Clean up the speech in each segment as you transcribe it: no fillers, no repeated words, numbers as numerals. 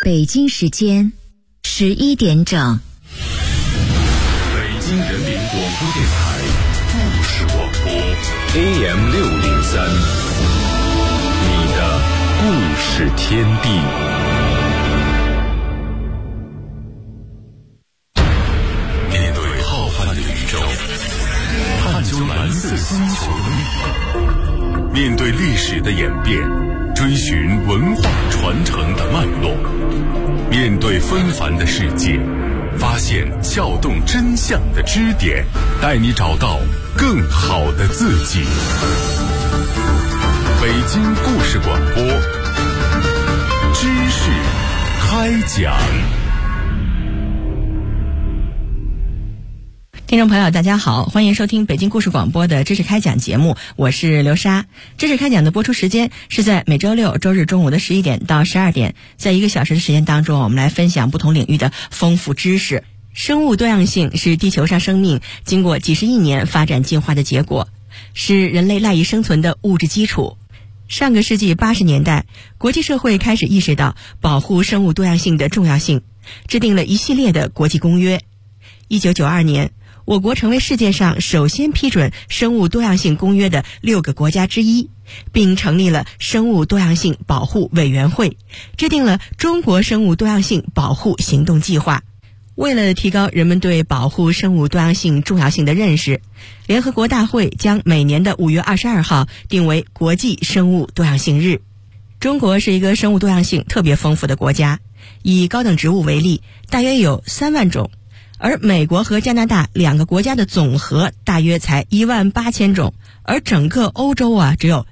北京时间11点整。 北京人民广播电台故事广播 AM603，你的故事天地。面对浩瀚的宇宙，探究蓝色星球的秘密，面对历史的演变，追寻文化传承的脉络，面对纷繁的世界，发现撬动真相的支点，带你找到更好的自己。北京故事广播，知识开讲。 听众朋友大家好，欢迎收听北京故事广播的知识开讲节目，我是刘莎。知识开讲的播出时间是在每周六周日中午的11点到12点，在1个小时的时间当中，我们来分享不同领域的丰富知识。生物多样性是地球上生命经过几十亿年发展进化的结果，是人类赖以生存的物质基础。上个世纪80年代，国际社会开始意识到保护生物多样性的重要性，制定了一系列的国际公约。1992年，我国成为世界上首先批准生物多样性公约的6个国家之一，并成立了生物多样性保护委员会，制定了中国生物多样性保护行动计划。为了提高人们对保护生物多样性重要性的认识，联合国大会将每年的5月22号定为国际生物多样性日。中国是一个生物多样性特别丰富的国家，以高等植物为例，大约有3万种，而美国和加拿大2个国家的总和大约才18000种，而整个欧洲只有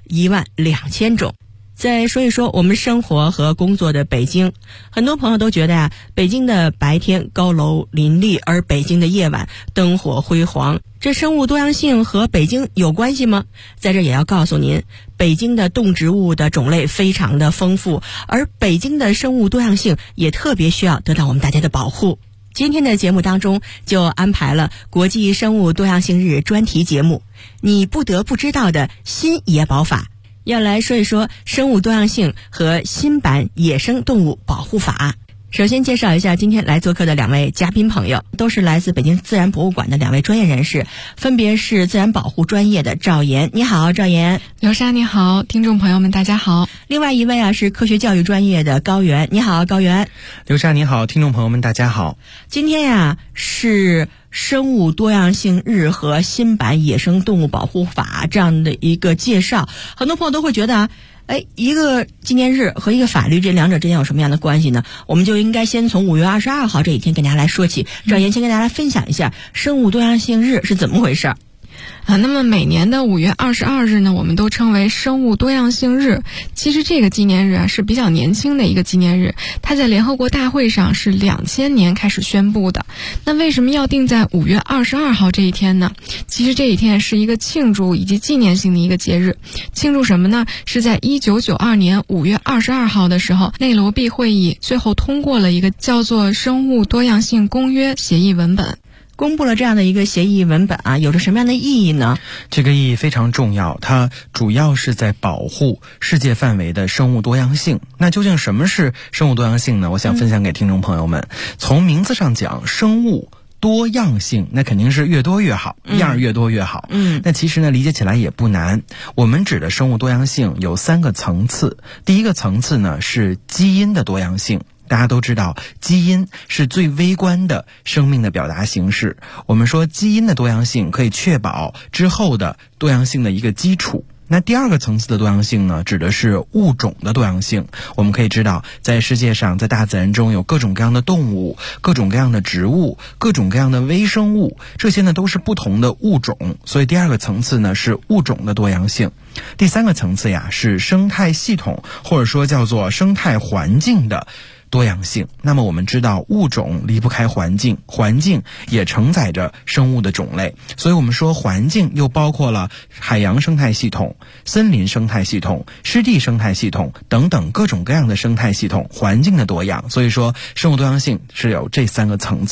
12000种。再说一说我们生活和工作的北京，很多朋友都觉得北京的白天高楼林立，而北京的夜晚灯火辉煌。这生物多样性和北京有关系吗？在这也要告诉您，北京的动植物的种类非常的丰富，而北京的生物多样性也特别需要得到我们大家的保护。今天的节目当中就安排了国际生物多样性日专题节目，你不得不知道的新野保法，要来说一说生物多样性和新版野生动物保护法。首先介绍一下今天来做客的2位嘉宾朋友，都是来自北京自然博物馆的2位专业人士，分别是自然保护专业的赵岩。你好，赵岩。 刘莎你好，听众朋友们大家好。 另外一位是科学教育专业的高原。你好，高原。 刘莎你好，听众朋友们大家好。 今天是生物多样性日和新版野生动物保护法这样的一个介绍，很多朋友都会觉得一个纪念日和一个法律这两者之间有什么样的关系呢？我们就应该先从5月22号这一天跟大家来说起。赵岩先跟大家分享一下生物多样性日是怎么回事。 那么每年的5月22日呢，我们都称为生物多样性日。其实这个纪念日是比较年轻的一个纪念日，它在联合国大会上是2000年开始宣布的。那为什么要定在5月22号这一天呢？其实这一天是一个庆祝以及纪念性的一个节日。庆祝什么呢？是在1992年5月22号的时候，内罗毕会议最后通过了一个叫做生物多样性公约协议文本。 公布了这样的一个协议文本有着什么样的意义呢？ 这个意义非常重要，它主要是在保护世界范围的生物多样性。那究竟什么是生物多样性呢？我想分享给听众朋友们。从名字上讲，生物多样性，那肯定是越多越好，样越多越好。那其实呢，理解起来也不难。我们指的生物多样性有3个层次。第一个层次呢是基因的多样性。大家都知道，基因是最微观的生命的表达形式。我们说基因的多样性可以确保之后的多样性的一个基础。那第2个层次的多样性呢，指的是物种的多样性。我们可以知道，在世界上，在大自然中有各种各样的动物，各种各样的植物，各种各样的微生物，这些呢都是不同的物种。所以第2个层次呢是物种的多样性。第3个层次是生态系统，或者说叫做生态环境的多样性。那么我们知道，物种离不开环境，环境也承载着生物的种类，所以我们说环境又包括了海洋生态系统、森林生态系统、湿地生态系统等等各种各样的生态系统，环境的多样。所以说生物多样性是有这3个层次的。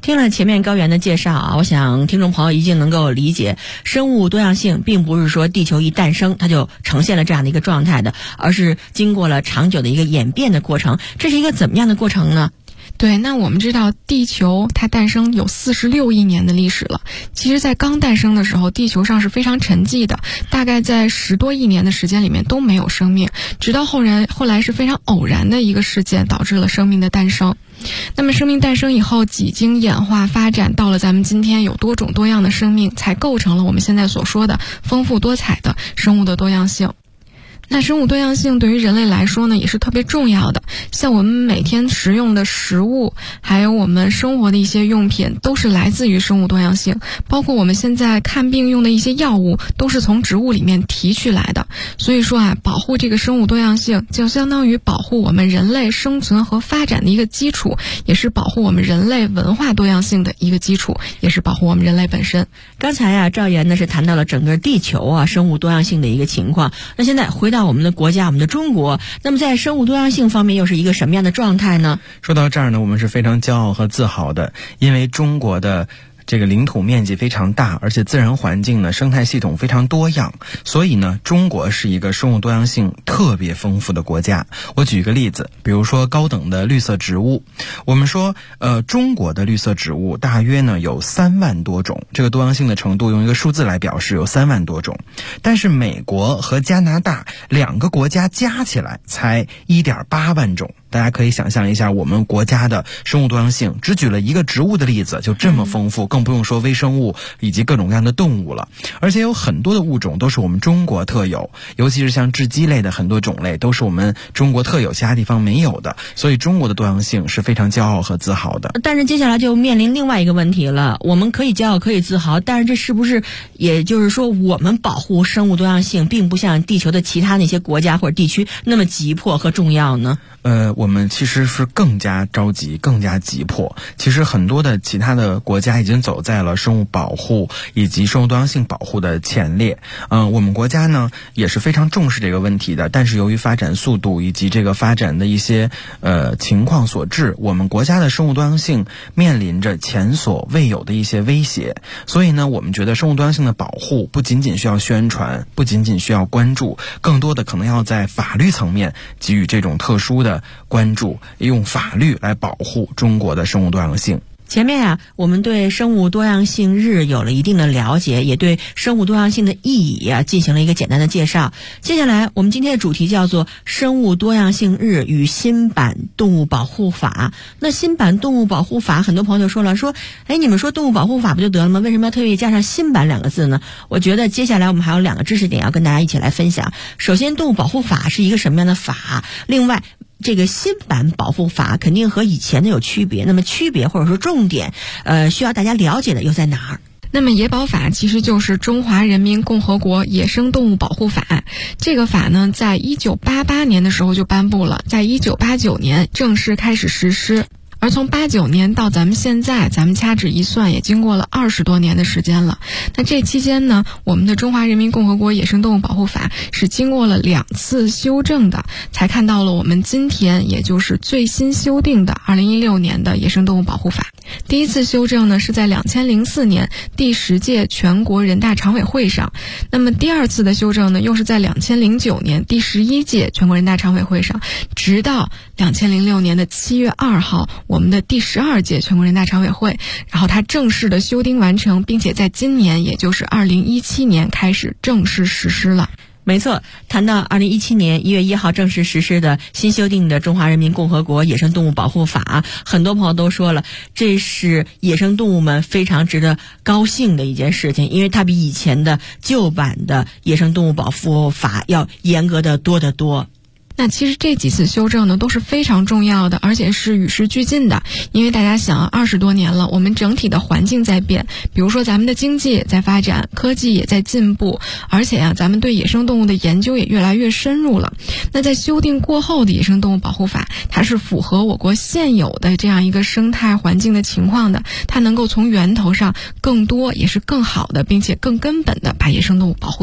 听了前面高原的介绍啊，我想听众朋友一定能够理解，生物多样性并不是说地球一诞生它就呈现了这样的一个状态的，而是经过了长久的一个演变的过程。这是一个怎么样的过程呢？ 对，那我们知道地球它诞生有46亿年的历史了。其实在刚诞生的时候，地球上是非常沉寂的，大概在10多亿年的时间里面都没有生命，直到后来是非常偶然的一个事件导致了生命的诞生。那么生命诞生以后，几经演化发展，到了咱们今天有多种多样的生命，才构成了我们现在所说的丰富多彩的生物的多样性。那生物多样性对于人类来说呢，也是特别重要的。像我们每天食用的食物，还有我们生活的一些用品，都是来自于生物多样性。包括我们现在看病用的一些药物，都是从植物里面提取来的。所以说啊，保护这个生物多样性，就相当于保护我们人类生存和发展的一个基础，也是保护我们人类文化多样性的一个基础，也是保护我们人类本身。 刚才啊，赵岩呢是谈到了整个地球啊生物多样性的一个情况。那现在回到我们的国家，我们的中国，那么在生物多样性方面又是一个什么样的状态呢？ 说到这儿呢，我们是非常骄傲和自豪的，因为中国的这个领土面积非常大，而且自然环境呢生态系统非常多样，所以呢中国是一个生物多样性特别丰富的国家。我举一个例子，比如说高等的绿色植物，我们说中国的绿色植物大约呢有3万多种，这个多样性的程度用一个数字来表示，有3万多种。但是美国和加拿大2个国家加起来才1.8万种。大家可以想象一下，我们国家的生物多样性只举了一个植物的例子就这么丰富，更不用说微生物以及各种各样的动物了。而且有很多的物种都是我们中国特有，尤其是像雉鸡类的很多种类都是我们中国特有，其他地方没有的。所以中国的多样性是非常骄傲和自豪的。 但是接下来就面临另外一个问题了，我们可以骄傲可以自豪，但是这是不是也就是说我们保护生物多样性并不像地球的其他那些国家或者地区那么急迫和重要呢？ 我们其实是更加着急，更加急迫。其实很多的其他的国家已经走在了生物保护以及生物多样性保护的前列。我们国家呢也是非常重视这个问题的，但是由于发展速度以及这个发展的一些情况所致，我们国家的生物多样性面临着前所未有的一些威胁。所以呢，我们觉得生物多样性的保护不仅仅需要宣传，不仅仅需要关注，更多的可能要在法律层面给予这种特殊的关注，用法律来保护中国的生物多样性。 前面啊，我们对生物多样性日有了一定的了解，也对生物多样性的意义啊进行了一个简单的介绍。接下来我们今天的主题叫做生物多样性日与新版动物保护法。那新版动物保护法，很多朋友就说了，你们说动物保护法不就得了吗？为什么要特别加上新版2个字呢？我觉得接下来我们还有2个知识点要跟大家一起来分享。首先，动物保护法是一个什么样的法？另外，这个新版保护法肯定和以前的有区别，那么区别或者说重点需要大家了解的又在哪儿？ 那么野保法其实就是中华人民共和国野生动物保护法。这个法呢，在1988年的时候就颁布了，在1989年正式开始实施。而从89年到咱们现在，咱们掐指一算，也经过了20多年的时间了。那这期间呢，我们的中华人民共和国野生动物保护法是经过了2次修正的，才看到了我们今天也就是最新修订的2016年的野生动物保护法。第一次修正呢是在2004年第10届全国人大常委会上，那么第2次的修正呢又是在2009年第11届全国人大常委会上，直到2006年的7月2号我们的第12届全国人大常委会，然后它正式的修订完成，并且在今年也就是2017年开始正式实施了。 没错，谈到2017年1月1号正式实施的新修订的《中华人民共和国野生动物保护法》，很多朋友都说了，这是野生动物们非常值得高兴的一件事情，因为它比以前的旧版的野生动物保护法要严格的多得多。 那其实这几次修正呢都是非常重要的，而且是与时俱进的。因为大家想20多年了，我们整体的环境在变，比如说咱们的经济也在发展，科技也在进步，而且咱们对野生动物的研究也越来越深入了。那在修订过后的野生动物保护法，它是符合我国现有的这样一个生态环境的情况的，它能够从源头上更多也是更好的，并且更根本的把野生动物保护起来。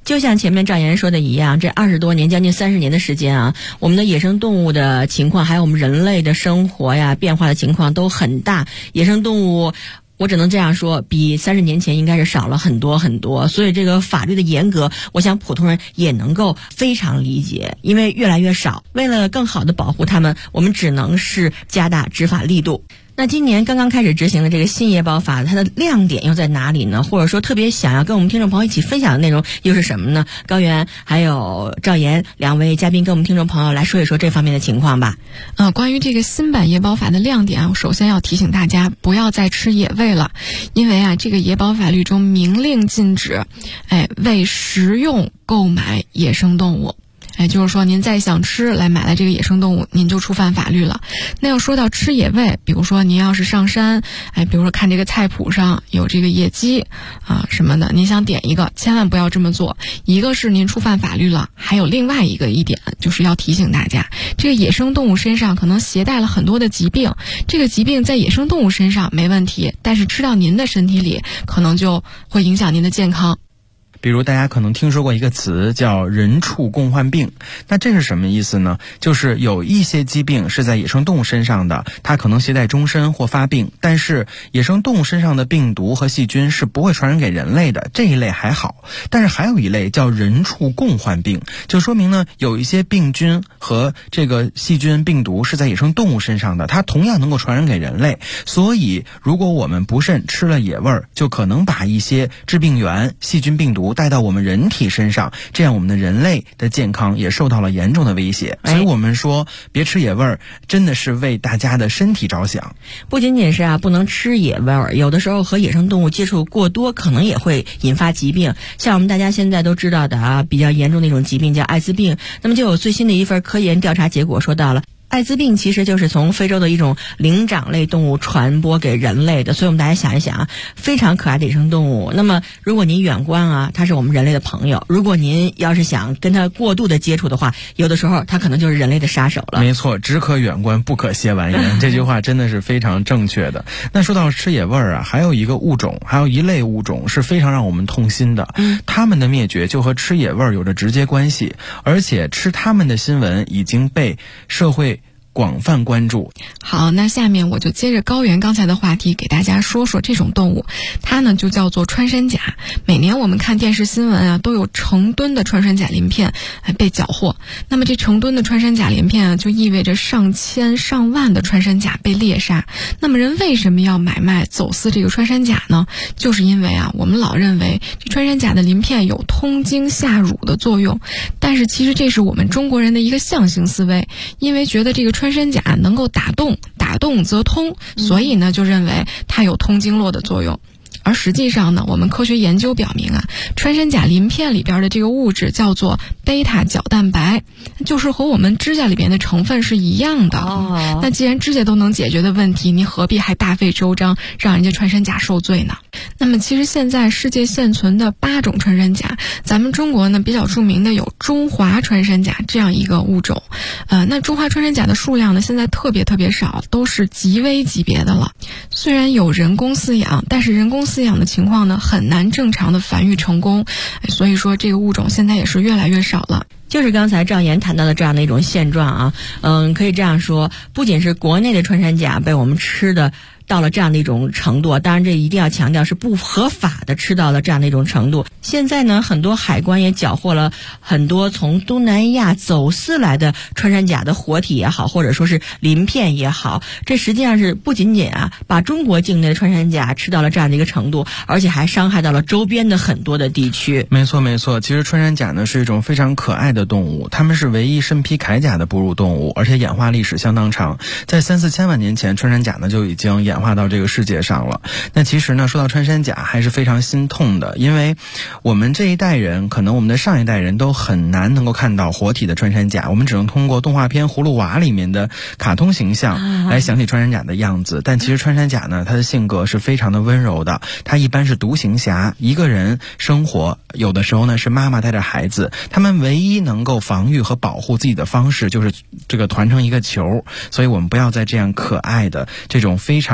就像前面赵岩说的一样，这20多年，将近30年的时间啊，我们的野生动物的情况，还有我们人类的生活呀，变化的情况都很大。野生动物，我只能这样说，比30年前应该是少了很多很多。所以这个法律的严格，我想普通人也能够非常理解，因为越来越少。为了更好的保护它们，我们只能是加大执法力度。那今年刚刚开始执行的这个新野保法，它的亮点又在哪里呢？或者说特别想要跟我们听众朋友一起分享的内容又是什么呢？高原还有赵岩两位嘉宾跟我们听众朋友来说一说这方面的情况吧。 关于这个新版野保法的亮点，我首先要提醒大家不要再吃野味了，因为这个野保法律中明令禁止，为食用购买野生动物。就是说您再想吃来买了这个野生动物，您就触犯法律了。那要说到吃野味，比如说您要是上山，比如说看这个菜谱上有这个野鸡什么的，您想点一个，千万不要这么做。一个是您触犯法律了，还有另外一点就是要提醒大家，这个野生动物身上可能携带了很多的疾病，这个疾病在野生动物身上没问题，但是吃到您的身体里可能就会影响您的健康。 比如大家可能听说过一个词叫人畜共患病，那这是什么意思呢？就是有一些疾病是在野生动物身上的，它可能携带终身或发病，但是野生动物身上的病毒和细菌是不会传染给人类的，这一类还好。但是还有一类叫人畜共患病，就说明呢有一些病菌和这个细菌病毒是在野生动物身上的，它同样能够传染给人类。所以如果我们不慎吃了野味儿，就可能把一些致病源、细菌病毒带到我们人体身上，这样我们的人类的健康也受到了严重的威胁。所以我们说别吃野味儿，真的是为大家的身体着想。 不仅仅是不能吃野味儿，有的时候和野生动物接触过多，可能也会引发疾病。像我们大家现在都知道的比较严重的一种疾病叫艾滋病。那么就有最新的一份科研调查结果说到了，艾滋病其实就是从非洲的一种灵长类动物传播给人类的。所以我们大家想一想非常可爱的野生动物，那么如果您远观它是我们人类的朋友，如果您要是想跟它过度的接触的话，有的时候它可能就是人类的杀手了。 没错，只可远观不可亵玩焉，这句话真的是非常正确的。那说到吃野味儿还有一个物种，还有一类物种是非常让我们痛心的，它们的灭绝就和吃野味儿有着直接关系，而且吃它们的新闻已经被社会广泛关注。 好，那下面我就接着高原刚才的话题给大家说说这种动物，它呢就叫做穿山甲。每年我们看电视新闻都有成吨的穿山甲鳞片被缴获。那么这成吨的穿山甲鳞片就意味着上千上万的穿山甲被猎杀。那么人为什么要买卖走私这个穿山甲呢？就是因为我们老认为这穿山甲的鳞片有通经下乳的作用，但是其实这是我们中国人的一个象形思维，因为觉得这个穿山甲能够打洞则通，所以呢就认为它有通经络的作用。而实际上呢，我们科学研究表明穿山甲鳞片里边的这个物质叫做贝塔角蛋白，就是和我们指甲里边的成分是一样的。那既然指甲都能解决的问题，你何必还大费周章让人家穿山甲受罪呢？那么其实现在世界现存的8种穿山甲，咱们中国呢比较著名的有中华穿山甲这样一个物种。那中华穿山甲的数量呢现在特别少，都是极危级别的了。虽然有人工饲养，但是人工饲养的情况呢很难正常的繁育成功，所以说这个物种现在也是越来越少了。 就是刚才赵岩谈到的这样的一种现状可以这样说，不仅是国内的穿山甲被我们吃的到了这样的一种程度，当然这一定要强调是不合法的吃到了这样的一种程度。现在呢，很多海关也缴获了很多从东南亚走私来的穿山甲的活体也好，或者说是鳞片也好，这实际上是不仅仅把中国境内的穿山甲吃到了这样的一个程度，而且还伤害到了周边的很多的地区。 没错，其实穿山甲呢是一种非常可爱的动物，它们是唯一身披铠甲的哺乳动物，而且演化历史相当长，在3-4千万年前，穿山甲呢就已经演化到这个世界上了。那其实呢，说到穿山甲还是非常心痛的，因为我们这一代人，可能我们的上一代人都很难能够看到活体的穿山甲，我们只能通过动画片《葫芦娃》里面的卡通形象来想起穿山甲的样子。但其实穿山甲呢，它的性格是非常的温柔的，它一般是独行侠，一个人生活，有的时候呢是妈妈带着孩子，他们唯一能够防御和保护自己的方式就是这个团成一个球。所以我们不要在这样可爱的这种非常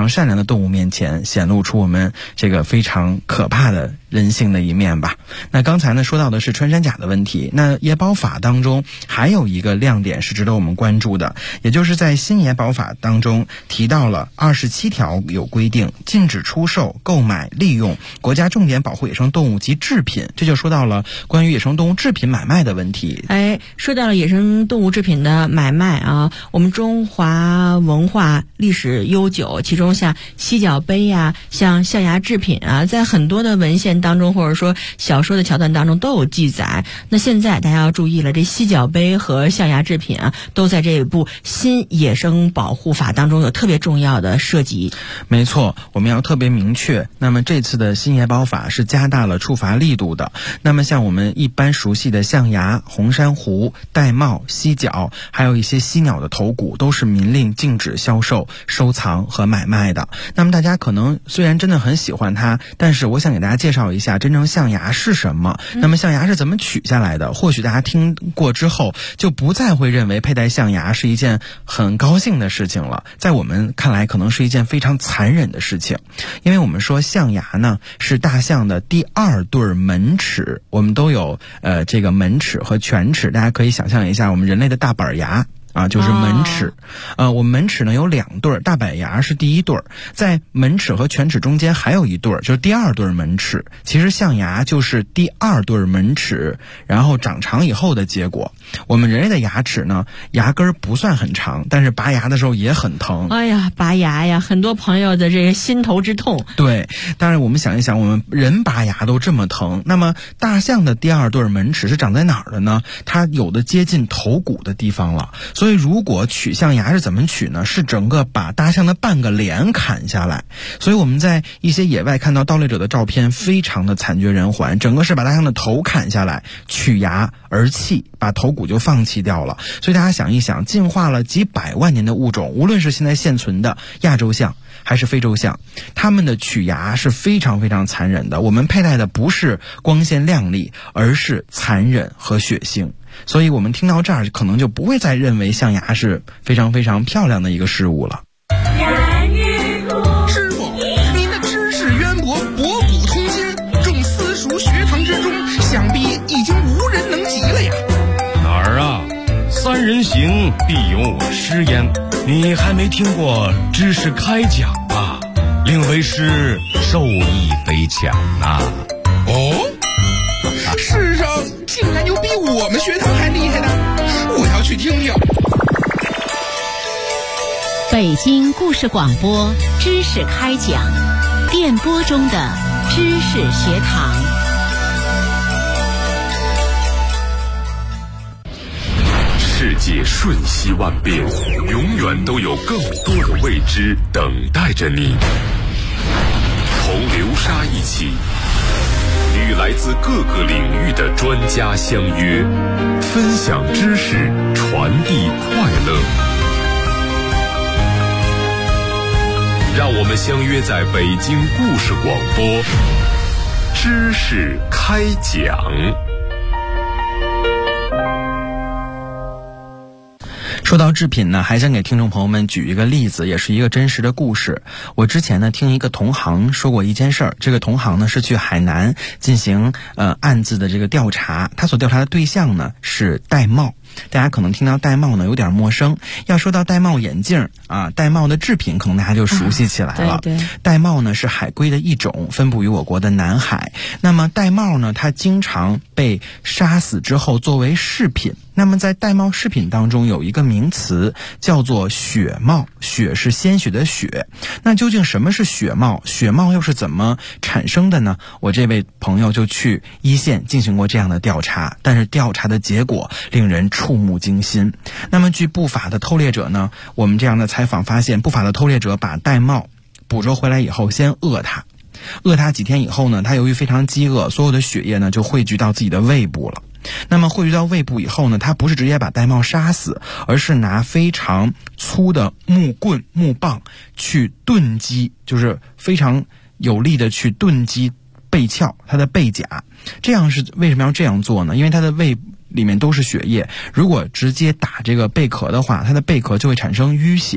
常善良的动物面前，显露出我们这个非常可怕的人性的一面吧。那刚才呢说到的是穿山甲的问题，那野保法当中还有一个亮点是值得我们关注的，也就是在新野保法当中提到了27条有规定，禁止出售、购买、利用国家重点保护野生动物及制品，这就说到了关于野生动物制品买卖的问题。 说到了野生动物制品的买卖啊，我们中华文化历史悠久，其中像犀角杯呀、像象牙制品啊，在很多的文献当中或者说小说的桥段当中都有记载。那现在大家要注意了，这犀角杯和象牙制品啊，都在这一部新野生保护法当中有特别重要的涉及。 没错，我们要特别明确，那么这次的新野保法是加大了处罚力度的。那么像我们一般熟悉的象牙、红珊瑚、玳瑁、犀角，还有一些犀鸟的头骨，都是明令禁止销售、收藏和买卖的。那么大家可能虽然真的很喜欢它，但是我想给大家介绍一下真正象牙是什么，那么象牙是怎么取下来的。或许大家听过之后就不再会认为佩戴象牙是一件很高兴的事情了，在我们看来可能是一件非常残忍的事情。因为我们说象牙呢是大象的第2对门齿，我们都有这个门齿和犬齿，大家可以想象一下我们人类的大板牙就是门齿。我们门齿呢有2对，大板牙是第1对，在门齿和犬齿中间还有一对，就是第2对门齿。其实象牙就是第2对门齿，然后长长以后的结果。我们人类的牙齿呢，牙根不算很长，但是拔牙的时候也很疼。 哎呀，拔牙呀，很多朋友的这个心头之痛。 对，当然我们想一想，我们人拔牙都这么疼，那么大象的第2对门齿是长在哪儿的呢？它有的接近头骨的地方了。所以如果取象牙是怎么取呢？是整个把大象的半个脸砍下来。所以我们在一些野外看到盗猎者的照片非常的惨绝人寰，整个是把大象的头砍下来，取牙而弃，把头骨就放弃掉了。所以大家想一想，进化了几百万年的物种，无论是现在现存的亚洲象还是非洲象，它们的取牙是非常非常残忍的。我们佩戴的不是光鲜亮丽，而是残忍和血腥。所以我们听到这儿可能就不会再认为象牙是非常非常漂亮的一个事物了。 师傅，您的知识渊博，博古通今，众私塾学堂之中，想必已经无人能及了呀。 哪儿啊？3人行必有我师焉，你还没听过知识开讲啊？令为师受益匪浅呐。 哦，世上竟然有比我们学堂还厉害的，我要去听听。 北京故事广播知识开讲，电波中的知识学堂。 世界瞬息万变，永远都有更多的未知等待着你。同流沙一起，与来自各个领域的专家相约，分享知识，传递快乐。让我们相约在北京故事广播，知识开讲。 说到制品呢，还想给听众朋友们举一个例子，也是一个真实的故事。我之前呢听一个同行说过一件事儿，这个同行呢是去海南进行案子的这个调查，他所调查的对象呢是玳瑁。大家可能听到玳瑁呢有点陌生，要说到玳瑁眼镜玳瑁的制品可能大家就熟悉起来了。 对， 玳瑁呢是海龟的一种，分布于我国的南海。那么玳瑁呢，它经常被杀死之后作为饰品。那么在玳瑁饰品当中有一个名词叫做血帽，血是鲜血的血。那究竟什么是血帽？血帽又是怎么产生的呢？我这位朋友就去一线进行过这样的调查，但是调查的结果令人触目惊心。那么据不法的偷猎者呢，我们这样的采访发现，不法的偷猎者把玳瑁捕捉回来以后先饿它几天以后呢，它由于非常饥饿，所有的血液呢就汇聚到自己的胃部了。那么汇聚到胃部以后呢，它不是直接把玳瑁杀死，而是拿非常粗的木棍、木棒去钝击，就是非常有力的去钝击背鞘，它的背甲。这样是为什么要这样做呢？因为它的胃里面都是血液，如果直接打这个贝壳的话，它的贝壳就会产生淤血。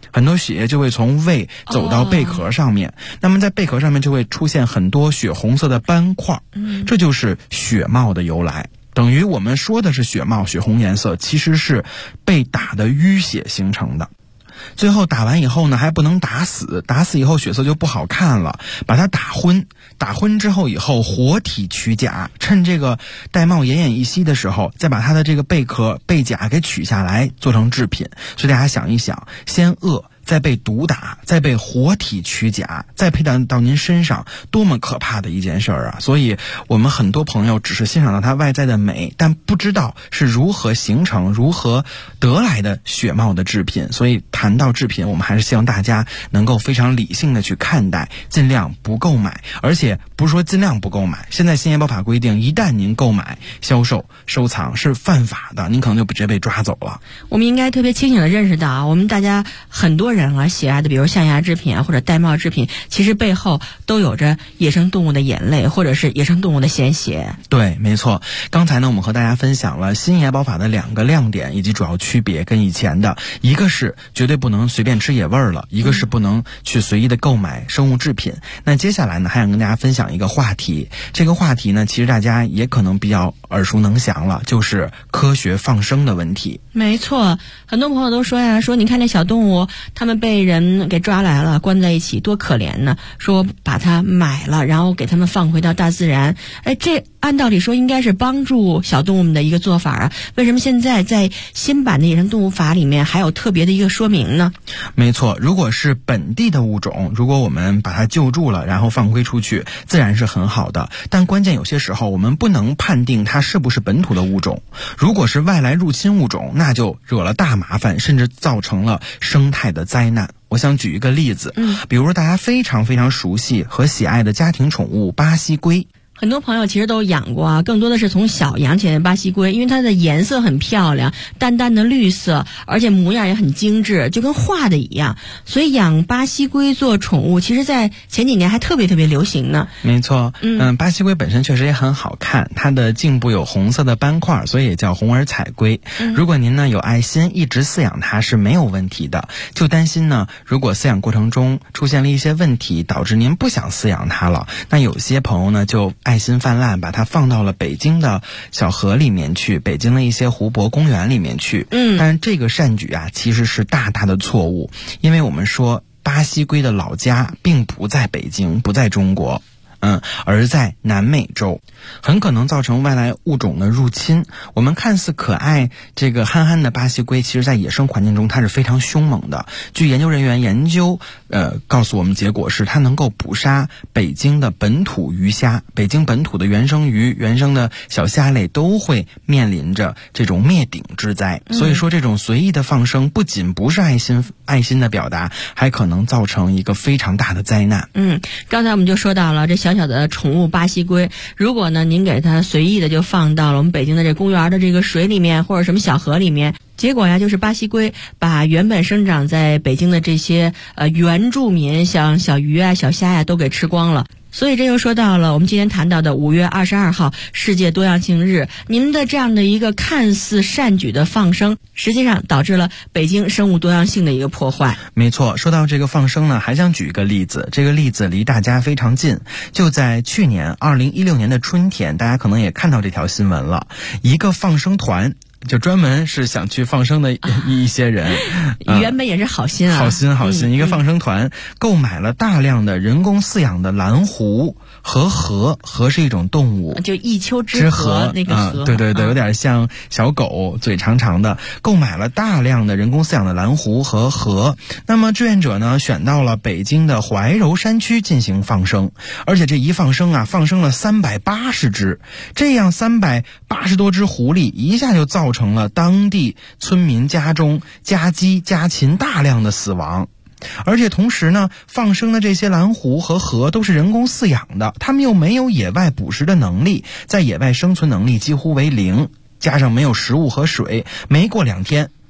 很多血液就会从胃走到贝壳上面，那么在贝壳上面就会出现很多血红色的斑块，这就是血帽的由来。等于我们说的是血帽，血红颜色，其实是被打的淤血形成的。最后打完以后呢，还不能打死，打死以后血色就不好看了，把它打昏，打昏之后以后活体取甲，趁这个玳瑁奄奄一息的时候，再把它的这个贝壳贝甲给取下来做成制品。所以大家想一想，先饿，再被毒打，再被活体取甲，再配到您身上，多么可怕的一件事啊！所以我们很多朋友只是欣赏到它外在的美，但不知道是如何形成、如何得来的血帽的制品。所以谈到制品，我们还是希望大家能够非常理性的去看待，尽量不购买。而且不是说尽量不购买，现在新烟包法规定，一旦您购买、销售、收藏是犯法的，您可能就直接被抓走了。 我们应该特别清醒的认识到啊，我们大家很多人喜爱的比如象牙制品啊或者玳瑁制品，其实背后都有着野生动物的眼泪或者是野生动物的鲜血。 对，没错。刚才呢我们和大家分享了新野保法的2个亮点以及主要区别跟以前的，一个是绝对不能随便吃野味了，一个是不能去随意的购买生物制品。那接下来呢还想跟大家分享一个话题，这个话题呢其实大家也可能比较耳熟能详了，就是科学放生的问题。 没错，很多朋友都说呀，说你看这小动物，他们被人给抓来了，关在一起，多可怜呢。说把它买了，然后给他们放回到大自然。这按道理说应该是帮助小动物们的一个做法啊。为什么现在在新版的野生动物法里面还有特别的一个说明呢？ 没错，如果是本地的物种，如果我们把它救助了，然后放归出去，自然是很好的。但关键有些时候我们不能判定它是不是本土的物种。如果是外来入侵物种，那就惹了大麻烦，甚至造成了生态的灾难。我想举一个例子，比如说大家非常非常熟悉和喜爱的家庭宠物巴西龟。 很多朋友其实都养过啊，更多的是从小养起来的巴西龟，因为它的颜色很漂亮，淡淡的绿色，而且模样也很精致，就跟画的一样。所以养巴西龟做宠物，其实在前几年还特别特别流行呢。 没错，巴西龟本身确实也很好看，它的颈部有红色的斑块，所以也叫红耳彩龟。如果您呢有爱心，一直饲养它是没有问题的。就担心呢，如果饲养过程中出现了一些问题，导致您不想饲养它了，那有些朋友呢就爱心泛滥，把它放到了北京的小河里面去，北京的一些湖泊公园里面去。但是这个善举啊其实是大大的错误，因为我们说巴西龟的老家并不在北京，不在中国，而在南美洲，很可能造成外来物种的入侵。我们看似可爱这个憨憨的巴西龟，其实在野生环境中它是非常凶猛的。据研究人员研究告诉我们，结果是它能够捕杀北京的本土鱼虾，北京本土的原生鱼、原生的小虾类都会面临着这种灭顶之灾。所以说这种随意的放生不仅不是爱心的表达，还可能造成一个非常大的灾难。 刚才我们就说到了这小小的宠物巴西龟，如果呢您给它随意的就放到了我们北京的这公园的这个水里面或者什么小河里面，结果呀就是巴西龟把原本生长在北京的这些原住民像小鱼啊小虾呀都给吃光了。所以这又说到了我们今天谈到的5月22号世界多样性日，您的这样的一个看似善举的放生，实际上导致了北京生物多样性的一个破坏。 没错，说到这个放生呢，还想举一个例子，这个例子离大家非常近，就在去年2016年的春天，大家可能也看到这条新闻了，一个放生团就专门是想去放生的一些人， 原本也是好心啊， 好心，一个放生团购买了大量的人工饲养的蓝狐和河是一种动物， 就一丘之貉那个河， 对，有点像小狗，嘴长长的，购买了大量的人工饲养的蓝狐和河。那么志愿者呢选到了北京的怀柔山区进行放生，而且这一放生啊，放生了380只，这样380多只狐狸一下就造成了当地村民家中家鸡家禽大量的死亡。而且同时呢，放生的这些蓝狐和河都是人工饲养的，他们又没有野外捕食的能力，在野外生存能力几乎为0，加上没有食物和水，没过2天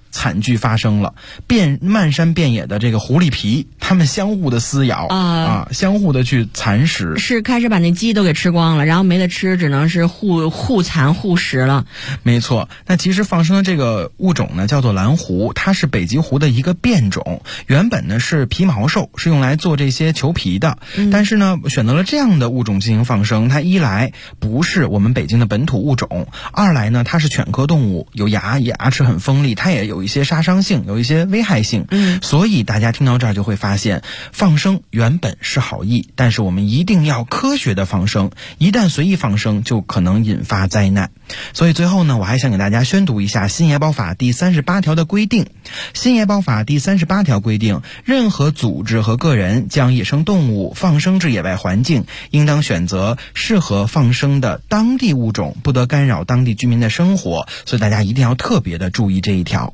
惨剧发生了，漫山遍野的这个狐狸皮，它们相互的撕咬相互的去蚕食， 是开始把那鸡都给吃光了，然后没得吃，只能是互残互食了。 没错，那其实放生的这个物种呢，叫做蓝狐，它是北极狐的一个变种，原本呢是皮毛兽，是用来做这些裘皮的，但是呢选择了这样的物种进行放生，它一来不是我们北京的本土物种，二来呢它是犬科动物，有牙齿很锋利，它也有一些杀伤性，有一些危害性，所以大家听到这儿就会发现，放生原本是好意，但是我们一定要科学的放生，一旦随意放生就可能引发灾难。所以最后呢，我还想给大家宣读一下新野保法第38条的规定。新野保法第38条规定，任何组织和个人将野生动物放生至野外环境，应当选择适合放生的当地物种，不得干扰当地居民的生活，所以大家一定要特别的注意这一条。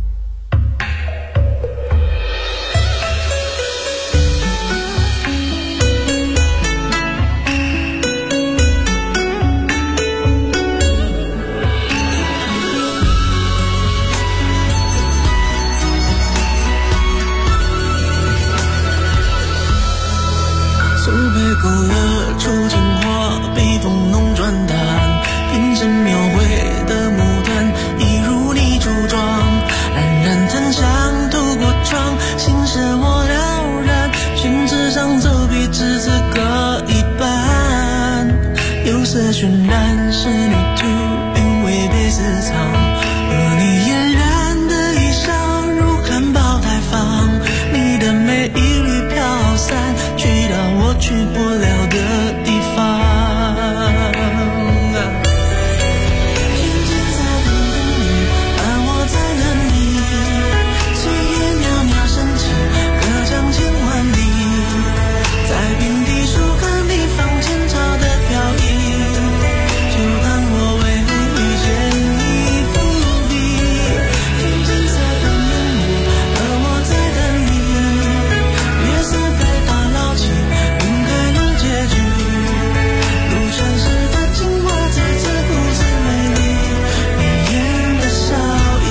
勾勒出情话，被风弄转淡，变成描绘的牡丹，一如你梳妆，冉冉檀香透过窗，心事我了然，宣纸上走笔至此各一半，有色渲染是旅途，韵味被私藏，而你嫣然的衣裳如含苞待放，你的美一缕飘散，去到我去不了的地方。天际在等你，而我在等你，岁月袅袅升起，隔江千万里，在平地树根地方前朝的飘逸，就当我为遇见你伏笔。天际在等你，而我在等你，月色被打捞起，云开了结局，如传世的情话，再次故事美丽，你眼的笑意。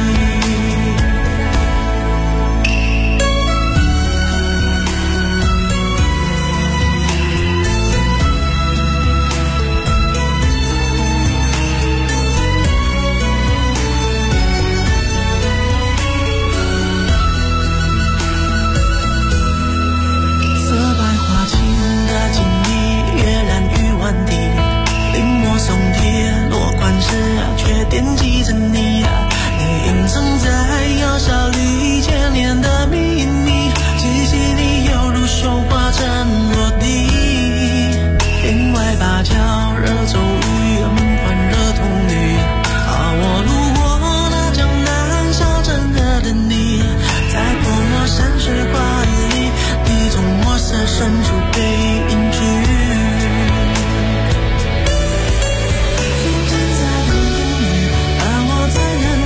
色白花青的情意，跃然于万地，临摹松铁落款时却惦记着你，你隐藏在药效里千年的秘密，记忆里犹如绣花针落地，天外芭蕉惹骤雨，换热铜绿，我路过那江南小镇河的你，在泼墨山水画里，你从墨色深处被隐去。天际在等你，而我在等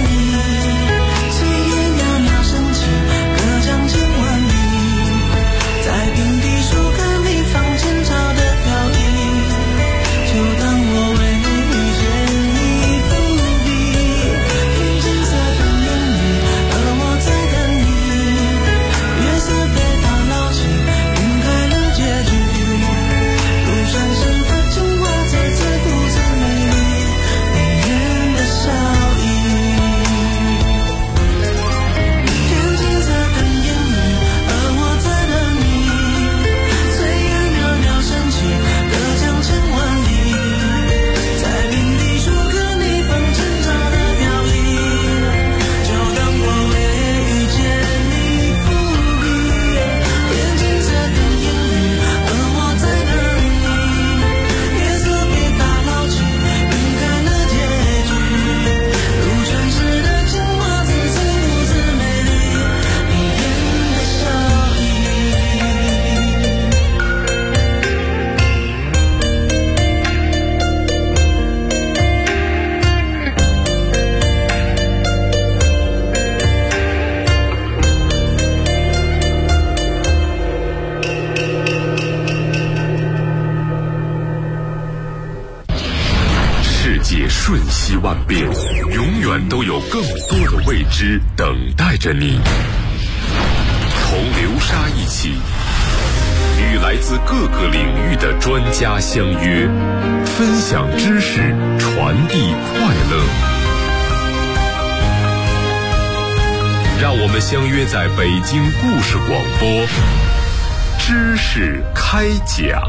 远都有更多的未知等待着你。同流沙一起，与来自各个领域的专家相约，分享知识，传递快乐。让我们相约在北京故事广播，知识开讲。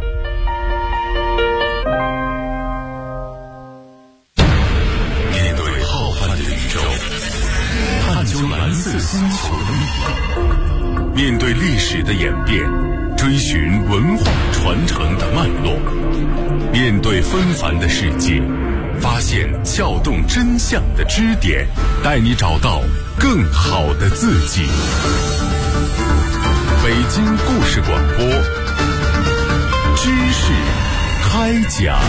面对浩瀚的宇宙，探究蓝色星球的秘密，面对历史的演变，追寻文化传承的脉络，面对纷繁的世界，发现撬动真相的支点，带你找到更好的自己。北京故事广播，知识开讲。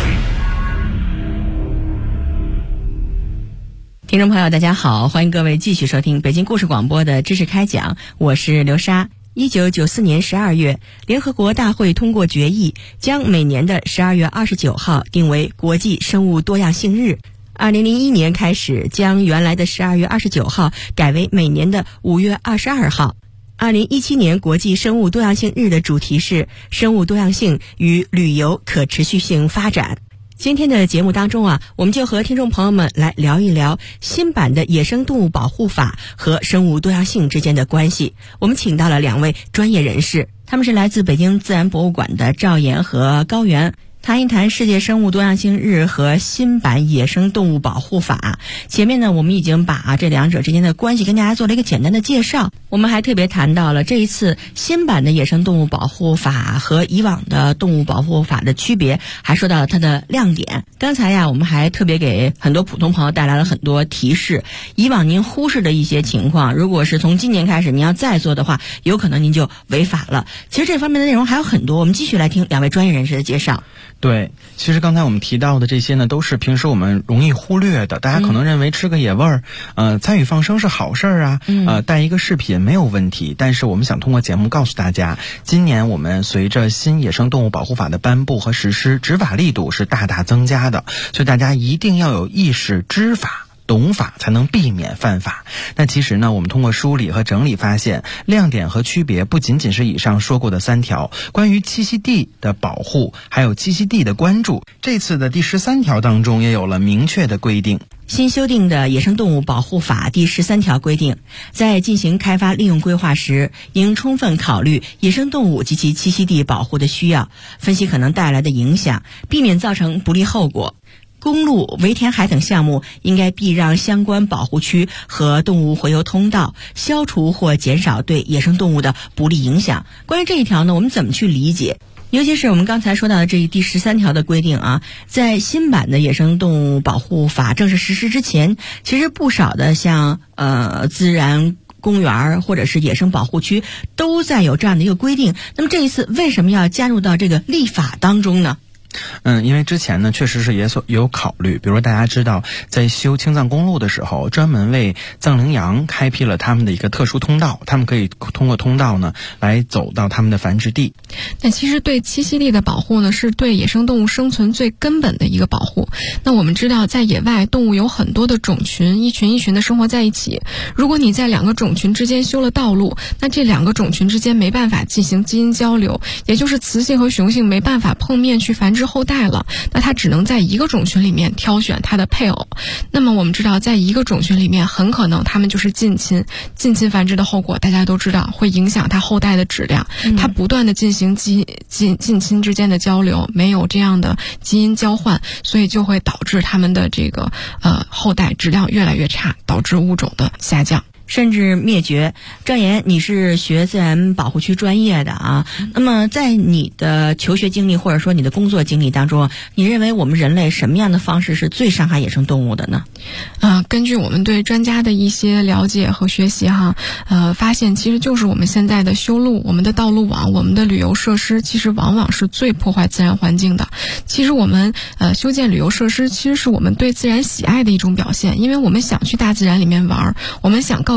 听众朋友大家好，欢迎各位继续收听北京故事广播的知识开讲，我是刘莎。1994年12月，联合国大会通过决议，将每年的12月29号定为国际生物多样性日。2001年开始，将原来的12月29号改为每年的5月22号。2017年国际生物多样性日的主题是生物多样性与旅游可持续性发展。今天的节目当中我们就和听众朋友们来聊一聊新版的野生动物保护法和生物多样性之间的关系。我们请到了两位专业人士，他们是来自北京自然博物馆的赵岩和高原，谈一谈世界生物多样性日和新版野生动物保护法。前面呢，我们已经把这两者之间的关系跟大家做了一个简单的介绍。我们还特别谈到了这一次新版的野生动物保护法和以往的动物保护法的区别，还说到了它的亮点。刚才我们还特别给很多普通朋友带来了很多提示，以往您忽视的一些情况，如果是从今年开始您要再做的话，有可能您就违法了。其实这方面的内容还有很多，我们继续来听两位专业人士的介绍。 对，其实刚才我们提到的这些呢，都是平时我们容易忽略的。大家可能认为吃个野味儿，参与放生是好事儿啊，带一个视频没有问题。但是我们想通过节目告诉大家，今年我们随着新野生动物保护法的颁布和实施，执法力度是大大增加的，所以大家一定要有意识，知法懂法，才能避免犯法。那其实呢，我们通过梳理和整理发现，亮点和区别不仅仅是以上说过的3条，关于栖息地的保护还有栖息地的关注，这次的第13条当中也有了明确的规定。 新修订的野生动物保护法第13条规定，在进行开发利用规划时，应充分考虑野生动物及其栖息地保护的需要，分析可能带来的影响，避免造成不利后果。公路、围填海等项目应该避让相关保护区和动物洄游通道，消除或减少对野生动物的不利影响。关于这一条呢，我们怎么去理解？尤其是我们刚才说到的这第13条的规定在新版的野生动物保护法正式实施之前，其实不少的像自然公园或者是野生保护区都在有这样的一个规定。那么这一次为什么要加入到这个立法当中呢？ 因为之前呢，确实是也有考虑，比如大家知道，在修青藏公路的时候，专门为藏羚羊开辟了他们的一个特殊通道，他们可以通过通道呢来走到他们的繁殖地。 那其实对栖息地的保护呢，是对野生动物生存最根本的一个保护。那我们知道，在野外动物有很多的种群，一群一群的生活在一起。如果你在2个种群之间修了道路，那这2个种群之间没办法进行基因交流，也就是雌性和雄性没办法碰面去繁殖后代了，那它只能在一个种群里面挑选它的配偶。那么我们知道，在一个种群里面，很可能它们就是近亲繁殖的后果大家都知道，会影响它后代的质量。它不断的进行近亲之间的交流，没有这样的基因交换，所以就会导致它们的这个后代质量越来越差，导致物种的下降。 甚至灭绝。赵岩，你是学自然保护区专业的那么在你的求学经历或者说你的工作经历当中，你认为我们人类什么样的方式是最伤害野生动物的呢？ 根据我们对专家的一些了解和学习发现其实就是我们现在的修路、我们的道路网、我们的旅游设施，其实往往是最破坏自然环境的。其实我们修建旅游设施，其实是我们对自然喜爱的一种表现，因为我们想去大自然里面玩，我们想告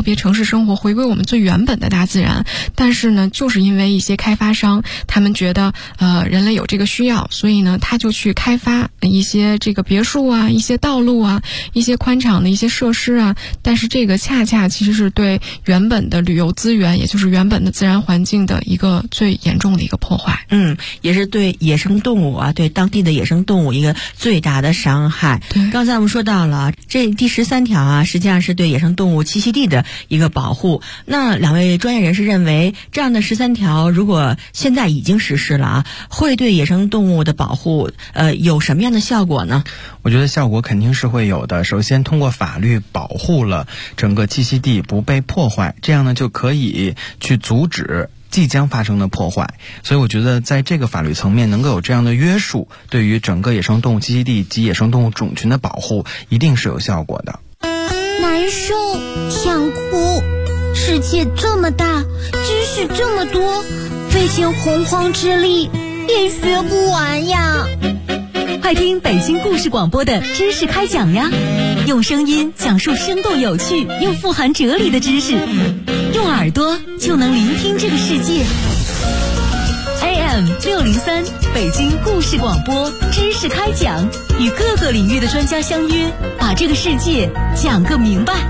别城市生活，回归我们最原本的大自然。但是呢，就是因为一些开发商，他们觉得人类有这个需要，所以呢，他就去开发一些这个别墅啊，一些道路啊，一些宽敞的一些设施啊。但是这个恰恰其实是对原本的旅游资源，也就是原本的自然环境的一个最严重的一个破坏。 也是对野生动物啊，对当地的野生动物一个最大的伤害。 对， 刚才我们说到了这第13条啊，实际上是对野生动物栖息地的一个保护。那两位专业人士认为，这样的13条如果现在已经实施了啊，会对野生动物的保护有什么样的效果呢？ 我觉得效果肯定是会有的。首先，通过法律保护了整个栖息地不被破坏，这样呢就可以去阻止即将发生的破坏。所以我觉得在这个法律层面能够有这样的约束，对于整个野生动物栖息地及野生动物种群的保护一定是有效果的。 难受，想哭，世界这么大，知识这么多，费尽洪荒之力也学不完呀。 快听北京故事广播的知识开讲呀，用声音讲述生动有趣又富含哲理的知识，用耳朵就能聆听这个世界。AM 603北京故事广播知识开讲，与各个领域的专家相约，把这个世界讲个明白。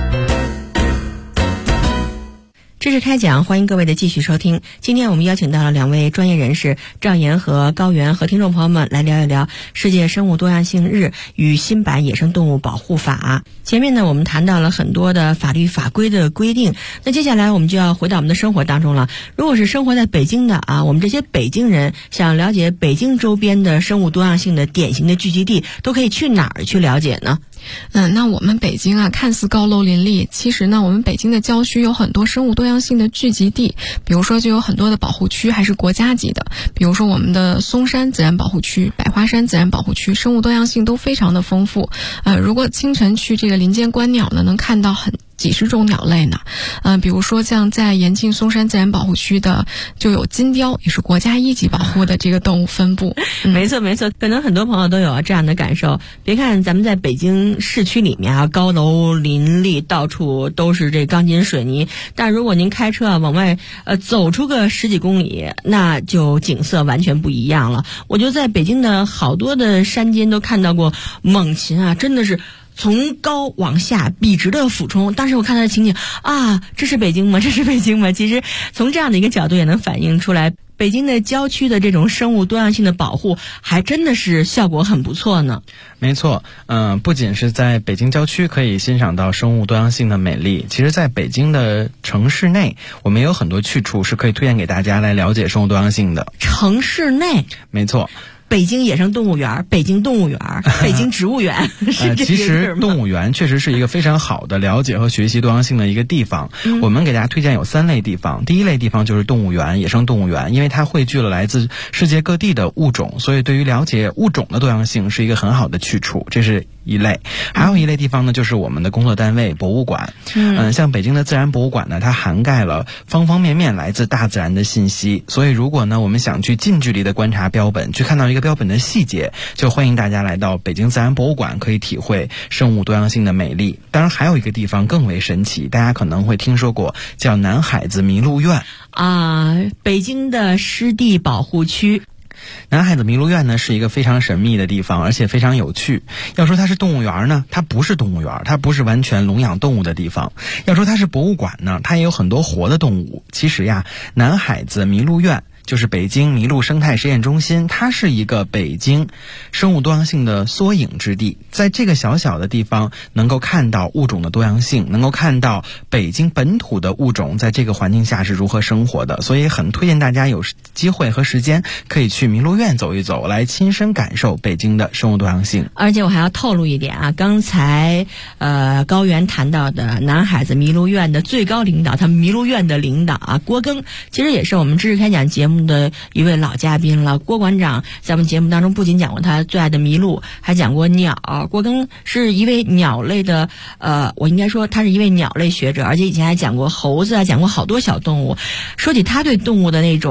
知识开讲，欢迎各位的继续收听。今天我们邀请到了两位专业人士赵岩和高原，和听众朋友们来聊一聊世界生物多样性日与新版野生动物保护法。前面呢，我们谈到了很多的法律法规的规定，那接下来我们就要回到我们的生活当中了。如果是生活在北京的啊，我们这些北京人想了解北京周边的生物多样性的典型的聚集地，都可以去哪儿去了解呢？ 那我们北京啊，看似高楼林立，其实呢，我们北京的郊区有很多生物多样性的聚集地，比如说就有很多的保护区还是国家级的，比如说我们的松山自然保护区、百花山自然保护区，生物多样性都非常的丰富。如果清晨去这个林间观鸟呢，能看到几十种鸟类呢。比如说像在延庆松山自然保护区的就有金雕，也是国家1级保护的这个动物分布。 没错，可能很多朋友都有这样的感受。别看咱们在北京市区里面啊，高楼林立，到处都是这钢筋水泥，但如果您开车往外走出个10几公里，那就景色完全不一样了。我就在北京的好多的山间都看到过猛禽啊，真的是从高往下笔直的俯冲。当时我看到的情景啊，这是北京吗？这是北京吗？其实从这样的一个角度也能反映出来，北京的郊区的这种生物多样性的保护还真的是效果很不错呢。 没错，不仅是在北京郊区可以欣赏到生物多样性的美丽，其实在北京的城市内，我们也有很多去处是可以推荐给大家来了解生物多样性的。 城市内？ 没错。 北京野生动物园、北京动物园、北京植物园是这其实动物园确实是一个非常好的了解和学习多样性的一个地方。我们给大家推荐有3类地方。第一类地方就是动物园、野生动物园，因为它汇聚了来自世界各地的物种，所以对于了解物种的多样性是一个很好的去处，这是一类。还有一类地方呢，就是我们的工作单位博物馆。像北京的自然博物馆呢，它涵盖了方方面面来自大自然的信息，所以如果呢我们想去近距离的观察标本，去看到一个标本的细节，就欢迎大家来到北京自然博物馆，可以体会生物多样性的美丽。当然还有一个地方更为神奇，大家可能会听说过，叫南海子麋鹿院啊，北京的湿地保护区。 南海子麋鹿院呢是一个非常神秘的地方，而且非常有趣。要说它是动物园呢，它不是动物园，它不是完全笼养动物的地方。要说它是博物馆呢，它也有很多活的动物。其实呀，南海子麋鹿院就是北京麋鹿生态实验中心，它是一个北京生物多样性的缩影之地。在这个小小的地方能够看到物种的多样性，能够看到北京本土的物种在这个环境下是如何生活的，所以很推荐大家有机会和时间可以去麋鹿院走一走，来亲身感受北京的生物多样性。 而且我还要透露一点啊，刚才高原谈到的南海子麋鹿院的最高领导，他们麋鹿院的领导啊，郭庚，其实也是我们知识开讲节目的一位老嘉宾了。郭馆长在我们节目当中不仅讲过他最爱的麋鹿，还讲过鸟。郭庚是一位鸟类的我应该说他是一位鸟类学者，而且以前还讲过猴子啊，讲过好多小动物。说起他对动物的那种